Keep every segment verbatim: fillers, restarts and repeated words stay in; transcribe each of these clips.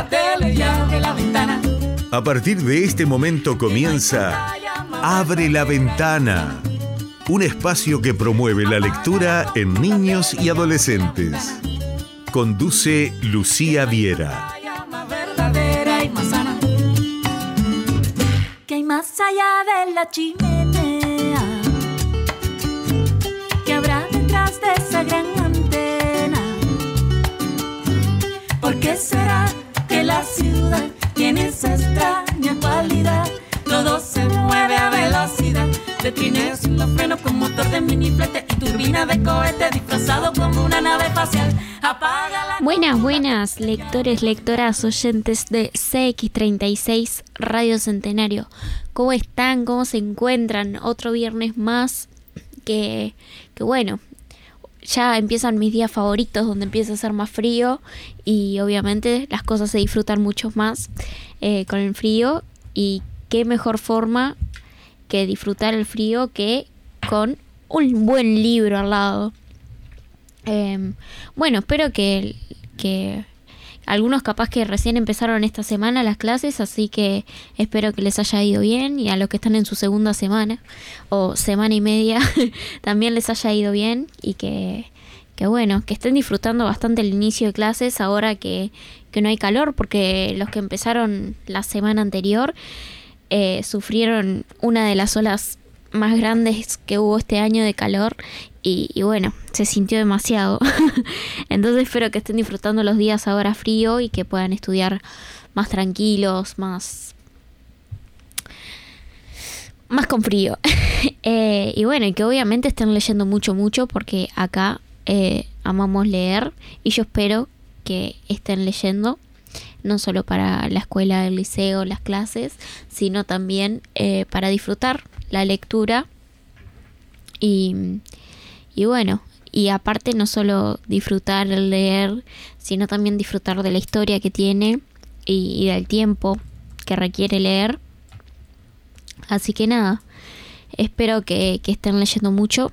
la tele y abre la ventana. A partir de este momento comienza Abre la Ventana, un espacio que promueve la lectura en niños y adolescentes. Conduce Lucía Viera. Verdadera y más sana. Que hay más allá de la chimenea, que habrá detrás de esa gran antena. ¿Por qué será que la ciudad tiene esa extraña cualidad? Todo se mueve a velocidad, de trineo sin los frenos con motor de miniflete y turbina de cohete disfrazado como una nave espacial. Apaga la... Buenas, buenas, lectores, lectoras, oyentes de C X treinta y seis Radio Centenario. ¿Cómo están? ¿Cómo se encuentran? Otro viernes más que, que bueno, ya empiezan mis días favoritos donde empieza a hacer más frío y obviamente las cosas se disfrutan mucho más eh, con el frío. Y qué mejor forma que disfrutar el frío que con un buen libro al lado. Eh, bueno, espero que, que algunos capaz que recién empezaron esta semana las clases, así que espero que les haya ido bien, y a los que están en su segunda semana o semana y media también les haya ido bien, y que, que bueno, que estén disfrutando bastante el inicio de clases ahora que, que no hay calor, porque los que empezaron la semana anterior eh, sufrieron una de las olas más grandes que hubo este año de calor. Y, y bueno, se sintió demasiado. Entonces espero que estén disfrutando los días ahora frío y que puedan estudiar más tranquilos, más más con frío. eh, y bueno, y que obviamente estén leyendo mucho, mucho, porque acá eh, amamos leer, y yo espero que estén leyendo, no solo para la escuela, el liceo, las clases, sino también eh, para disfrutar la lectura. Y... Y bueno, y aparte no solo disfrutar el leer, sino también disfrutar de la historia que tiene y, y del tiempo que requiere leer. Así que nada, espero que, que estén leyendo mucho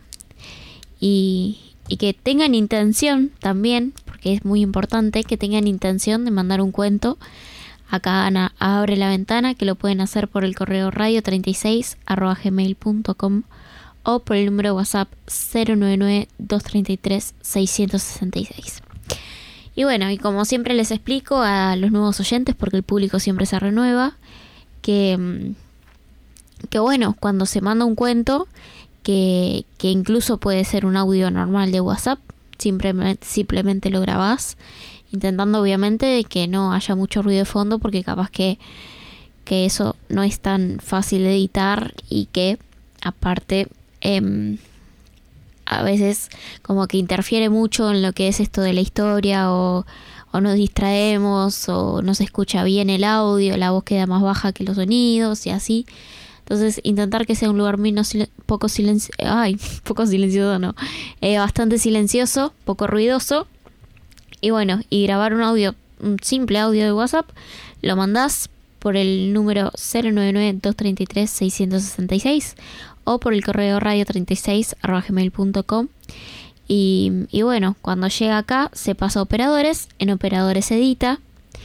y, y que tengan intención también, porque es muy importante que tengan intención de mandar un cuento acá a Abre la Ventana, que lo pueden hacer por el correo radio treinta y seis arroba gmail punto com o por el número de WhatsApp cero nueve nueve, dos treinta y tres, seiscientos sesenta y seis. Y bueno, y como siempre les explico a los nuevos oyentes, porque el público siempre se renueva, que, que bueno, cuando se manda un cuento, que, que incluso puede ser un audio normal de WhatsApp, simplemente, simplemente lo grabás, intentando obviamente que no haya mucho ruido de fondo, porque capaz que, que eso no es tan fácil de editar, y que aparte... Eh, a veces como que interfiere mucho en lo que es esto de la historia, o, o nos distraemos, o no se escucha bien el audio, la voz queda más baja que los sonidos y así. Entonces intentar que sea un lugar menos silen- poco silencio ay poco silencioso no eh, bastante silencioso, poco ruidoso, y bueno, y grabar un audio, un simple audio de WhatsApp, lo mandás por el número cero nueve nueve, dos treinta y tres, seiscientos sesenta y seis o por el correo radio treinta y seis arroba gmail punto com. Y, y bueno, cuando llega acá se pasa a operadores, en operadores se edita,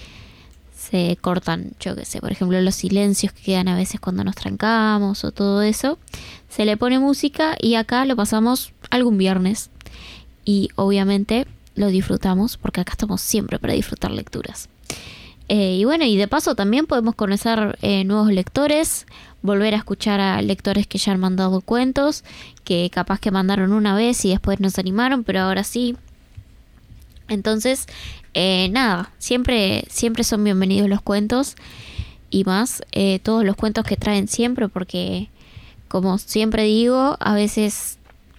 se cortan, yo qué sé, por ejemplo los silencios que quedan a veces cuando nos trancamos o todo eso, se le pone música y acá lo pasamos algún viernes, y obviamente lo disfrutamos porque acá estamos siempre para disfrutar lecturas. Eh, y bueno, y de paso también podemos conocer eh, nuevos lectores, volver a escuchar a lectores que ya han mandado cuentos, que capaz que mandaron una vez y después nos animaron, pero ahora sí. Entonces, eh, nada, siempre, siempre son bienvenidos los cuentos, y más eh, todos los cuentos que traen siempre, porque como siempre digo, a veces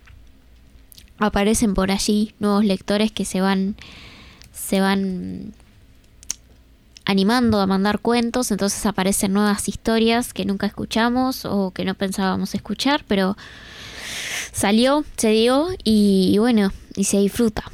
aparecen por allí nuevos lectores que se van, se van animando a mandar cuentos, entonces aparecen nuevas historias que nunca escuchamos o que no pensábamos escuchar, pero salió, se dio y, y bueno, y se disfruta.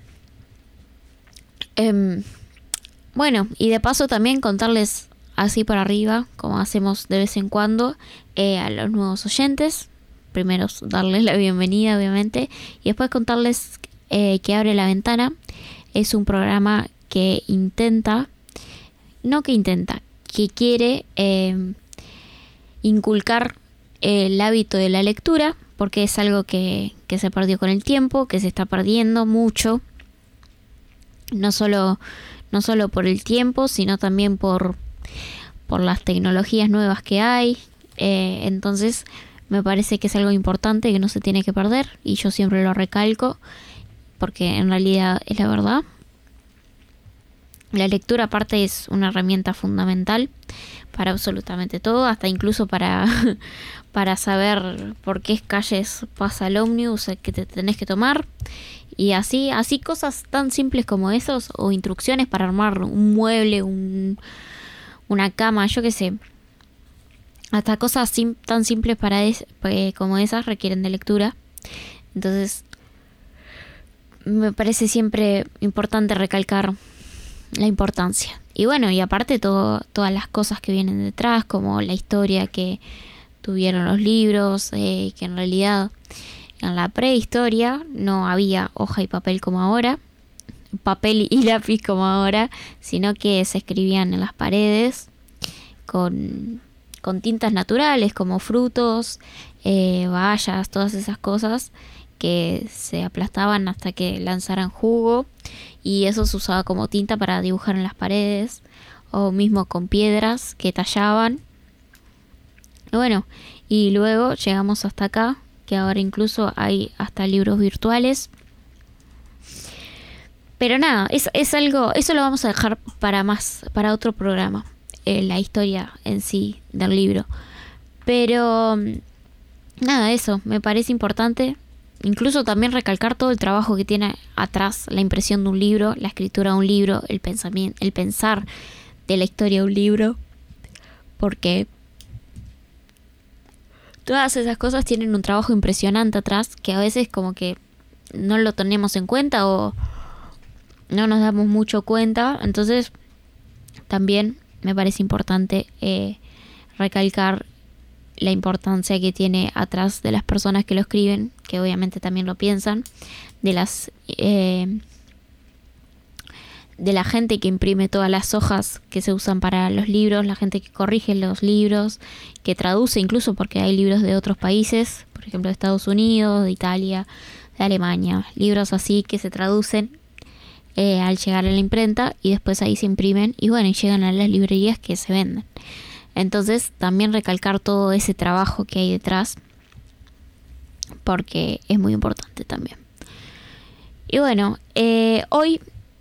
Eh, bueno, y de paso también contarles así por arriba, como hacemos de vez en cuando, eh, a los nuevos oyentes. Primero darles la bienvenida, obviamente, y después contarles eh, que Abre la Ventana es un programa que intenta no que intenta, que quiere eh, inculcar el hábito de la lectura, porque es algo que, que se perdió con el tiempo, que se está perdiendo mucho, no solo, no solo por el tiempo, sino también por, por las tecnologías nuevas que hay. Eh, entonces me parece que es algo importante que no se tiene que perder, y yo siempre lo recalco, porque en realidad es la verdad. La lectura aparte es una herramienta fundamental para absolutamente todo, hasta incluso para, para saber por qué calles pasa el ómnibus que te tenés que tomar. Y así, así cosas tan simples como esos, o instrucciones para armar un mueble, un, una cama, yo qué sé. Hasta cosas sim- tan simples para es, eh, como esas requieren de lectura. Entonces, me parece siempre importante recalcar la importancia. Y bueno, y aparte todo, todas las cosas que vienen detrás, como la historia que tuvieron los libros, eh, que en realidad en la prehistoria no había hoja y papel como ahora, papel y lápiz como ahora, sino que se escribían en las paredes con, con tintas naturales como frutos, eh, bayas, todas esas cosas que se aplastaban hasta que lanzaran jugo, y eso se usaba como tinta para dibujar en las paredes, o mismo con piedras que tallaban. Y bueno, y luego llegamos hasta acá, que ahora incluso hay hasta libros virtuales. Pero nada, es, es algo, eso lo vamos a dejar para más, para otro programa, eh, la historia en sí del libro. Pero nada, eso me parece importante. Incluso también recalcar todo el trabajo que tiene atrás la impresión de un libro, la escritura de un libro, el pensamiento, el pensar de la historia de un libro, porque todas esas cosas tienen un trabajo impresionante atrás, que a veces como que no lo tenemos en cuenta o no nos damos mucho cuenta. Entonces también me parece importante eh, recalcar la importancia que tiene atrás de las personas que lo escriben, que obviamente también lo piensan, de las eh, de la gente que imprime todas las hojas que se usan para los libros, la gente que corrige los libros, que traduce incluso, porque hay libros de otros países, por ejemplo de Estados Unidos, de Italia, de Alemania, libros así que se traducen eh, al llegar a la imprenta y después ahí se imprimen y bueno, y llegan a las librerías que se venden. Entonces también recalcar todo ese trabajo que hay detrás, porque es muy importante también. Y bueno, eh, hoy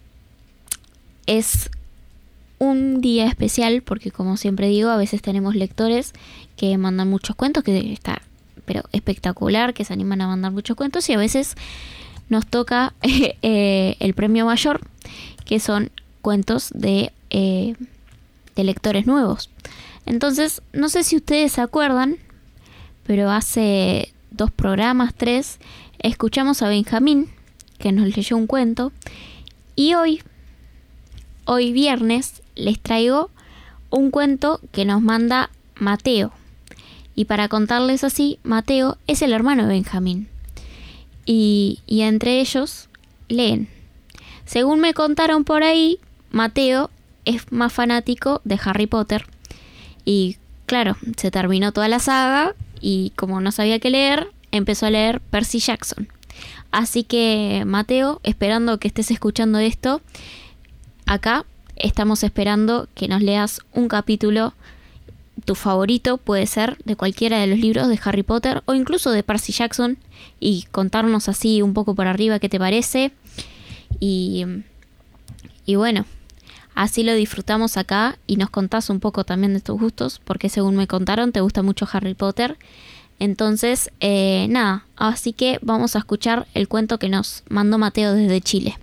es un día especial porque, como siempre digo, a veces tenemos lectores que mandan muchos cuentos, que está pero espectacular, que se animan a mandar muchos cuentos, y a veces nos toca eh, eh, el premio mayor, que son cuentos de, eh, de lectores nuevos. Entonces, no sé si ustedes se acuerdan, pero hace dos programas, tres, escuchamos a Benjamín, que nos leyó un cuento, y hoy, hoy viernes, les traigo un cuento que nos manda Mateo. Y para contarles así, Mateo es el hermano de Benjamín. Y, y entre ellos leen. Según me contaron por ahí, Mateo es más fanático de Harry Potter. Y claro, se terminó toda la saga y como no sabía qué leer, empezó a leer Percy Jackson. Así que, Mateo, esperando que estés escuchando esto, acá estamos esperando que nos leas un capítulo, tu favorito puede ser, de cualquiera de los libros de Harry Potter o incluso de Percy Jackson, y contarnos así un poco por arriba qué te parece. Y, y bueno, así lo disfrutamos acá y nos contás un poco también de tus gustos, porque según me contaron te gusta mucho Harry Potter. Entonces, eh, nada, así que vamos a escuchar el cuento que nos mandó Mateo desde Chile.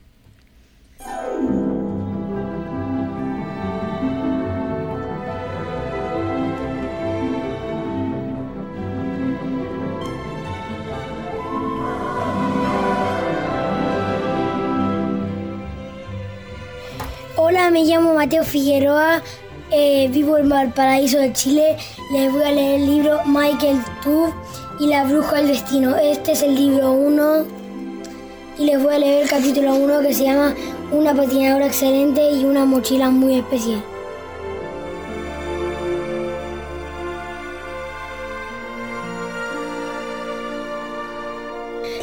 Hola, me llamo Mateo Figueroa, eh, vivo en Valparaíso de Chile. Les voy a leer el libro Michael Tuve y la bruja del destino. Este es el libro uno y les voy a leer el capítulo uno, que se llama Una patinadora excelente y una mochila muy especial.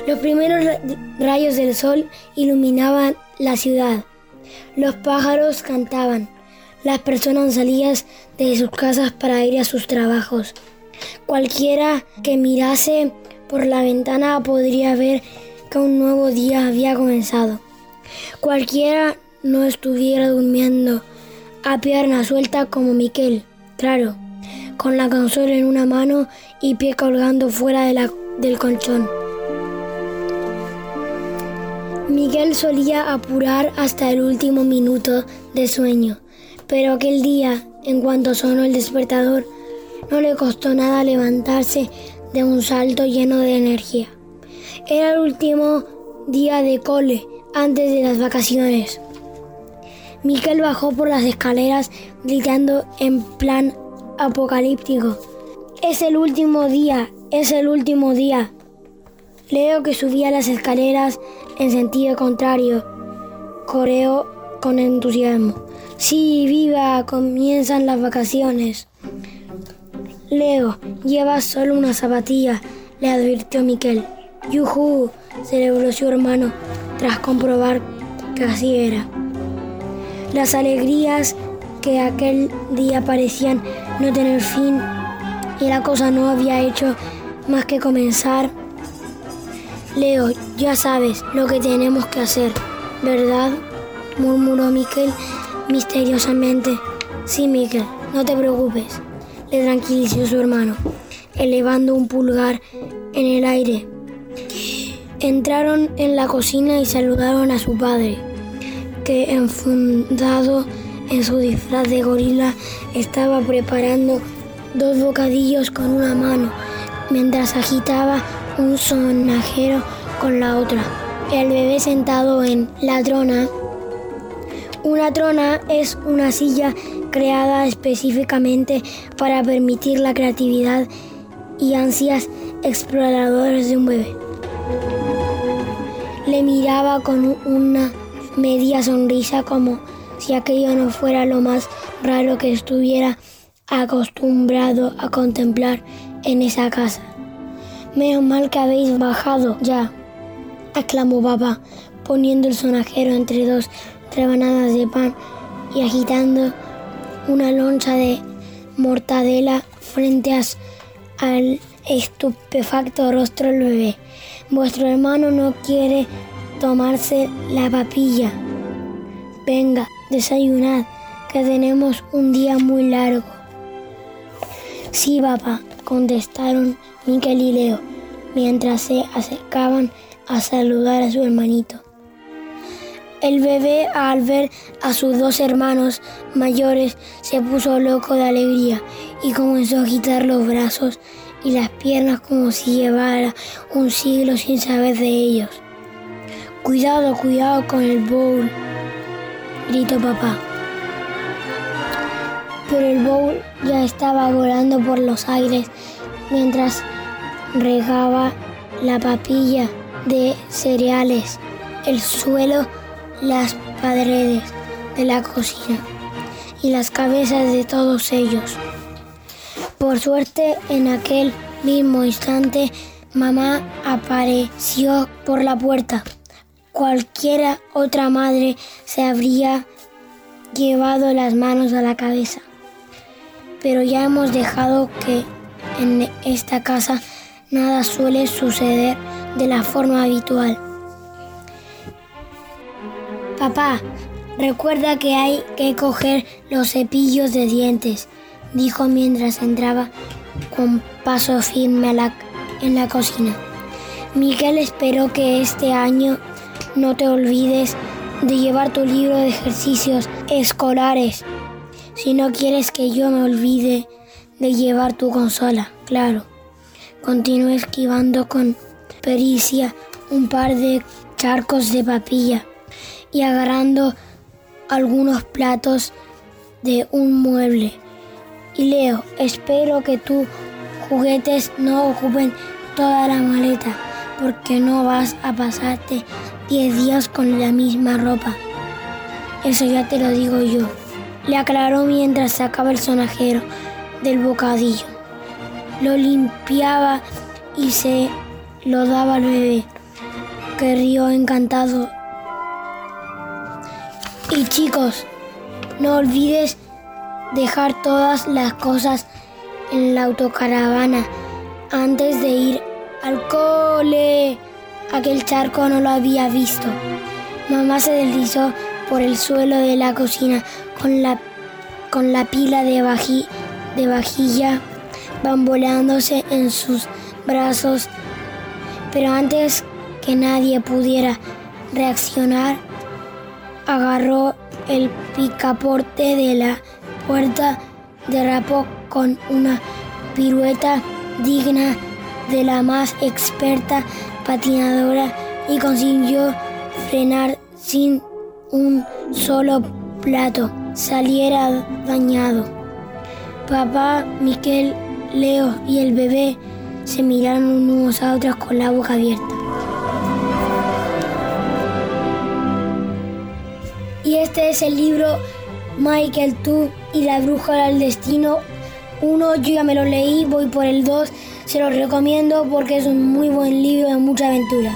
Los primeros rayos del sol iluminaban la ciudad. Los pájaros cantaban. Las personas salían de sus casas para ir a sus trabajos. Cualquiera que mirase por la ventana podría ver que un nuevo día había comenzado. Cualquiera no estuviera durmiendo a pierna suelta como Miquel, claro, con la consola en una mano y pie colgando fuera de la, del colchón. Miquel solía apurar hasta el último minuto de sueño, pero aquel día, en cuanto sonó el despertador, no le costó nada levantarse de un salto lleno de energía. Era el último día de cole antes de las vacaciones. Miquel bajó por las escaleras gritando en plan apocalíptico. Es el último día, es el último día. Leo, que subía las escaleras en sentido contrario, coreó con entusiasmo. Sí, viva, comienzan las vacaciones. Leo, llevas solo una zapatilla, le advirtió Miquel. ¡Yujú!, celebró su hermano tras comprobar que así era. Las alegrías que aquel día parecían no tener fin y la cosa no había hecho más que comenzar. Leo, ya sabes lo que tenemos que hacer, ¿verdad?, murmuró Miquel misteriosamente. Sí, Miquel, no te preocupes, le tranquilizó su hermano, elevando un pulgar en el aire. Entraron en la cocina y saludaron a su padre, que enfundado en su disfraz de gorila estaba preparando dos bocadillos con una mano, mientras agitaba un sonajero con la otra. El bebé sentado en la trona. Una trona es una silla creada específicamente para permitir la creatividad y ansias exploradoras de un bebé. Le miraba con una media sonrisa, como si aquello no fuera lo más raro que estuviera acostumbrado a contemplar en esa casa. Menos mal que habéis bajado ya, exclamó papá, poniendo el sonajero entre dos rebanadas de pan y agitando una loncha de mortadela frente a, al estupefacto rostro del bebé. Vuestro hermano no quiere tomarse la papilla. Venga, desayunad, que tenemos un día muy largo. Sí, papá, contestaron Miquel y Leo, mientras se acercaban a saludar a su hermanito. El bebé, al ver a sus dos hermanos mayores, se puso loco de alegría y comenzó a agitar los brazos y las piernas como si llevara un siglo sin saber de ellos. Cuidado, cuidado con el bowl, gritó papá. Pero el bowl ya estaba volando por los aires mientras regaba la papilla de cereales, el suelo, las paredes de la cocina y las cabezas de todos ellos. Por suerte, en aquel mismo instante, mamá apareció por la puerta. Cualquiera otra madre se habría llevado las manos a la cabeza. Pero ya hemos dejado que en esta casa nada suele suceder de la forma habitual. Papá, recuerda que hay que coger los cepillos de dientes, dijo mientras entraba con paso firme a la, en la cocina. Miquel, espero que este año no te olvides de llevar tu libro de ejercicios escolares. Si no quieres que yo me olvide de llevar tu consola, claro. Continuó esquivando con pericia un par de charcos de papilla y agarrando algunos platos de un mueble. Y Leo, espero que tus juguetes no ocupen toda la maleta, porque no vas a pasarte diez días con la misma ropa. Eso ya te lo digo yo, le aclaró mientras sacaba el sonajero del bocadillo. Lo limpiaba y se lo daba al bebé. que rió encantado. Y chicos, no olvides dejar todas las cosas en la autocaravana antes de ir al cole. Aquel charco no lo había visto. Mamá se deslizó por el suelo de la cocina con la, con la pila de, vaji, de vajilla bamboleándose en sus brazos. Pero antes que nadie pudiera reaccionar, agarró el picaporte de la puerta, derrapó con una pirueta digna de la más experta patinadora y consiguió frenar sin un solo plato saliera dañado. Papá, Miquel, Leo y el bebé se miraron unos a otros con la boca abierta. Y este es el libro Michael Tuve y la brújula del destino. Uno, yo ya me lo leí, voy por el dos. Se lo recomiendo porque es un muy buen libro de mucha aventura.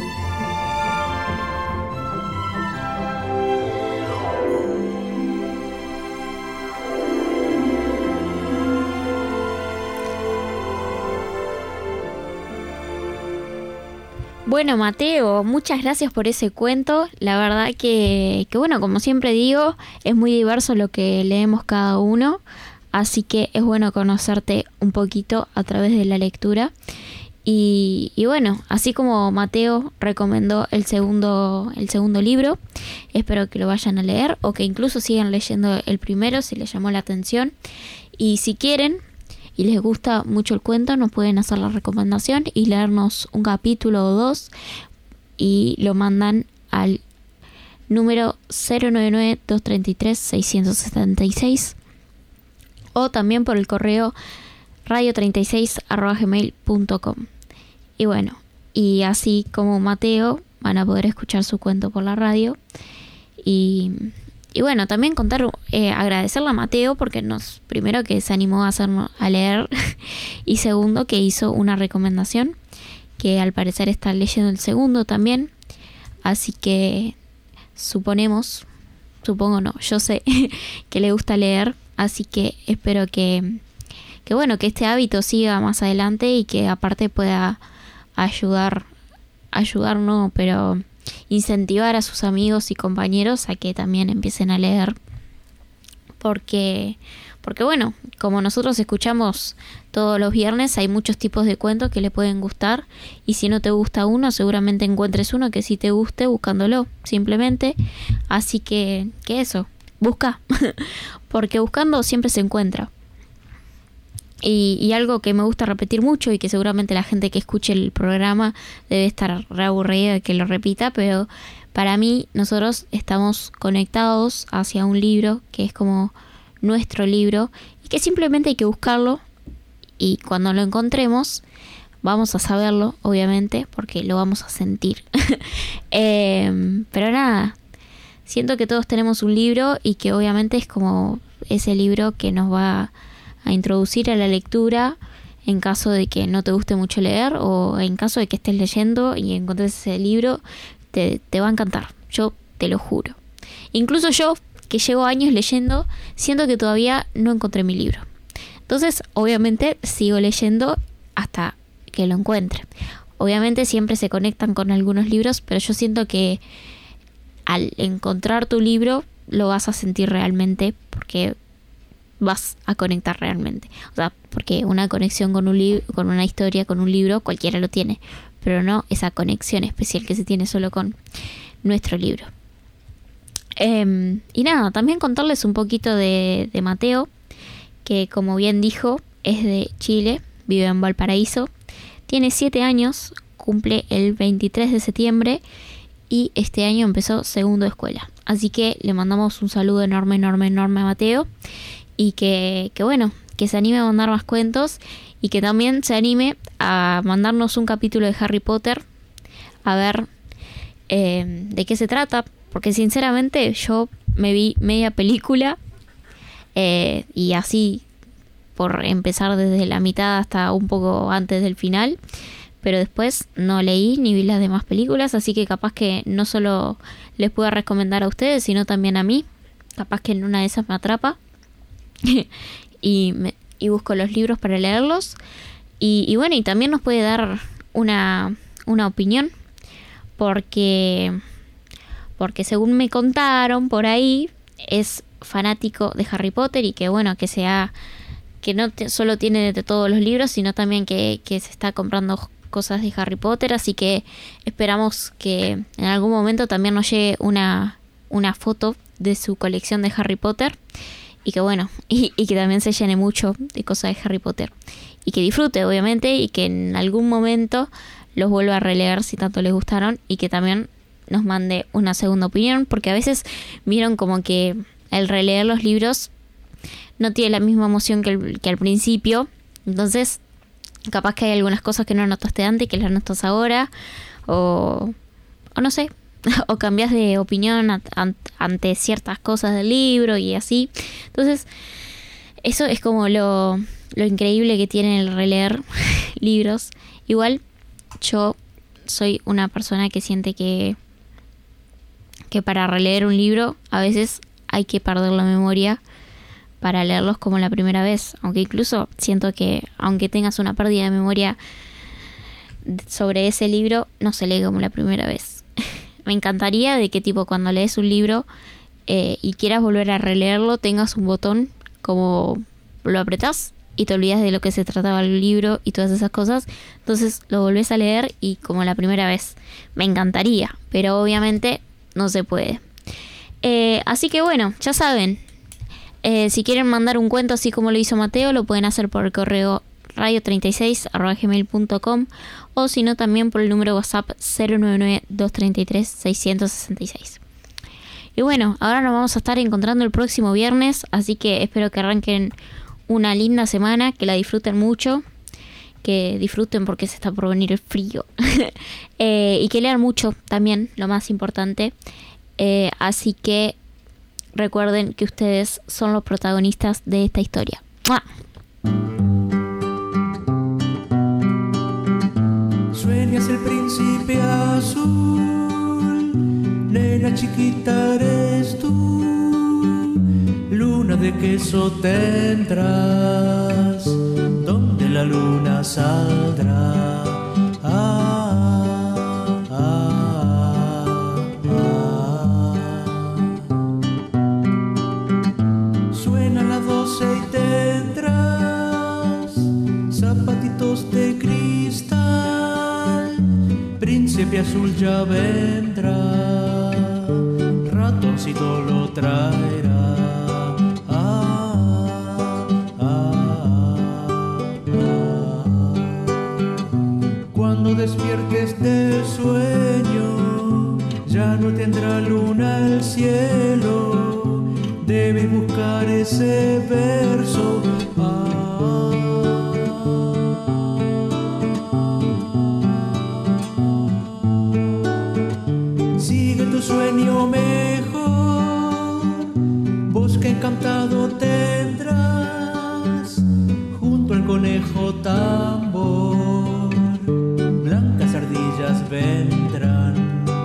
Bueno, Mateo, muchas gracias por ese cuento. La verdad que, que, bueno, como siempre digo, es muy diverso lo que leemos cada uno. Así que es bueno conocerte un poquito a través de la lectura. Y, y bueno, así como Mateo recomendó el segundo, el segundo libro, espero que lo vayan a leer o que incluso sigan leyendo el primero si les llamó la atención. Y si quieren y les gusta mucho el cuento, nos pueden hacer la recomendación y leernos un capítulo o dos y lo mandan al número cero nueve nueve, dos tres tres, seis siete seis o también por el correo radio treinta y seis arroba gmail punto com. Y bueno, y así como Mateo van a poder escuchar su cuento por la radio. Y, y bueno, también contar, eh, agradecerle a Mateo porque nos, primero que se animó a hacernos a leer y segundo que hizo una recomendación que al parecer está leyendo el segundo también. Así que suponemos, supongo no, yo sé que le gusta leer, así que espero que, que bueno, que este hábito siga más adelante y que aparte pueda ayudar, ayudar no, pero incentivar a sus amigos y compañeros a que también empiecen a leer. Porque, porque bueno, como nosotros escuchamos todos los viernes, hay muchos tipos de cuentos que le pueden gustar. Y si no te gusta uno, seguramente encuentres uno que sí te guste buscándolo, simplemente. Así que, que eso, busca. Porque buscando siempre se encuentra. Y, y algo que me gusta repetir mucho y que seguramente la gente que escuche el programa debe estar re aburrida de que lo repita, pero para mí nosotros estamos conectados hacia un libro que es como nuestro libro y que simplemente hay que buscarlo y cuando lo encontremos vamos a saberlo, obviamente, porque lo vamos a sentir. eh, pero nada, siento que todos tenemos un libro y que obviamente es como ese libro que nos va a introducir a la lectura en caso de que no te guste mucho leer o en caso de que estés leyendo y encuentres ese libro, te, te va a encantar, yo te lo juro. Incluso yo, que llevo años leyendo, siento que todavía no encontré mi libro. Entonces, obviamente, sigo leyendo hasta que lo encuentre. Obviamente siempre se conectan con algunos libros, pero yo siento que al encontrar tu libro lo vas a sentir realmente porque vas a conectar realmente. O sea, porque una conexión con un libro, con una historia, con un libro, cualquiera lo tiene, pero no esa conexión especial que se tiene solo con nuestro libro. Eh, y nada, también contarles un poquito de, de Mateo, que como bien dijo, es de Chile, vive en Valparaíso, tiene siete años, cumple el veintitrés de septiembre y este año empezó segundo de escuela. Así que le mandamos un saludo enorme, enorme, enorme a Mateo. Y que, que bueno, que se anime a mandar más cuentos y que también se anime a mandarnos un capítulo de Harry Potter a ver eh, de qué se trata, porque sinceramente yo me vi media película eh, y así por empezar desde la mitad hasta un poco antes del final, pero después no leí ni vi las demás películas, así que capaz que no solo les puedo recomendar a ustedes, sino también a mí. Capaz que en una de esas me atrapa y, me, y busco los libros para leerlos. Y, y bueno, y también nos puede dar una, una opinión, porque, porque según me contaron por ahí, es fanático de Harry Potter y que bueno, que sea, que no te, solo tiene de todos los libros, sino también que, que se está comprando cosas de Harry Potter, así que esperamos que en algún momento también nos llegue una, una foto de su colección de Harry Potter y que bueno, y, y que también se llene mucho de cosas de Harry Potter y que disfrute obviamente y que en algún momento los vuelva a releer si tanto les gustaron y que también nos mande una segunda opinión, porque a veces vieron como que el releer los libros no tiene la misma emoción que, el, que al principio, entonces capaz que hay algunas cosas que no notaste antes que las notas ahora, o, o no sé, o cambias de opinión ant, ant, ante ciertas cosas del libro y así. Entonces eso es como lo, lo increíble que tiene el releer libros. Igual yo soy una persona que siente que que para releer un libro a veces hay que perder la memoria para leerlos como la primera vez, aunque incluso siento que aunque tengas una pérdida de memoria sobre ese libro, no se lee como la primera vez. Me encantaría de que tipo cuando lees un libro eh, y quieras volver a releerlo, tengas un botón como lo apretás y te olvidas de lo que se trataba el libro y todas esas cosas, entonces lo volvés a leer y como la primera vez. Me encantaría, pero obviamente no se puede. Eh, así que bueno, ya saben, eh, si quieren mandar un cuento así como lo hizo Mateo, lo pueden hacer por el correo radio treinta y seis arroba gmail punto com o si no también por el número WhatsApp cero nueve nueve dos treinta y tres seiscientos sesenta y seis. Y bueno, ahora nos vamos a estar encontrando el próximo viernes, así que espero que arranquen una linda semana, que la disfruten mucho, que disfruten porque se está por venir el frío eh, y que lean mucho también, lo más importante. Eh, así que recuerden que ustedes son los protagonistas de esta historia. ¡Mua! Sueñas el príncipe azul, nena chiquita eres tú, luna de queso tendrás, donde la luna saldrá. Ah, ah, ah, ah. Suena las doce y tendrás zapatitos de cristal, príncipe azul ya vendrá, ratoncito lo traerá. Cuando despiertes del sueño, ya no tendrá luna el cielo, debes buscar ese verso. Ah, sigue tu sueño mejor, bosque encantado tendrás, junto al conejo tambor, blancas ardillas vendrán.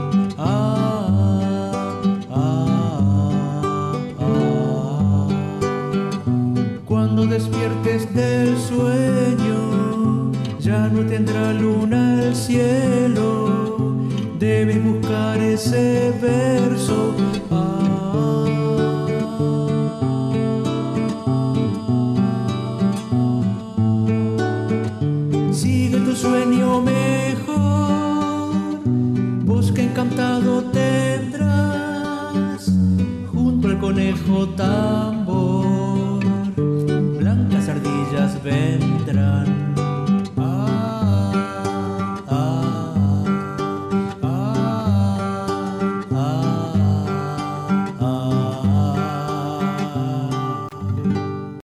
Ah, ah, ah, ah. Cuando despiertes del sueño, ya no tendrá luna el cielo, debes buscar ese verso. Ah, sigue tu sueño mejor, bosque encantado tendrás, junto al conejo tambor, blancas ardillas vendrán.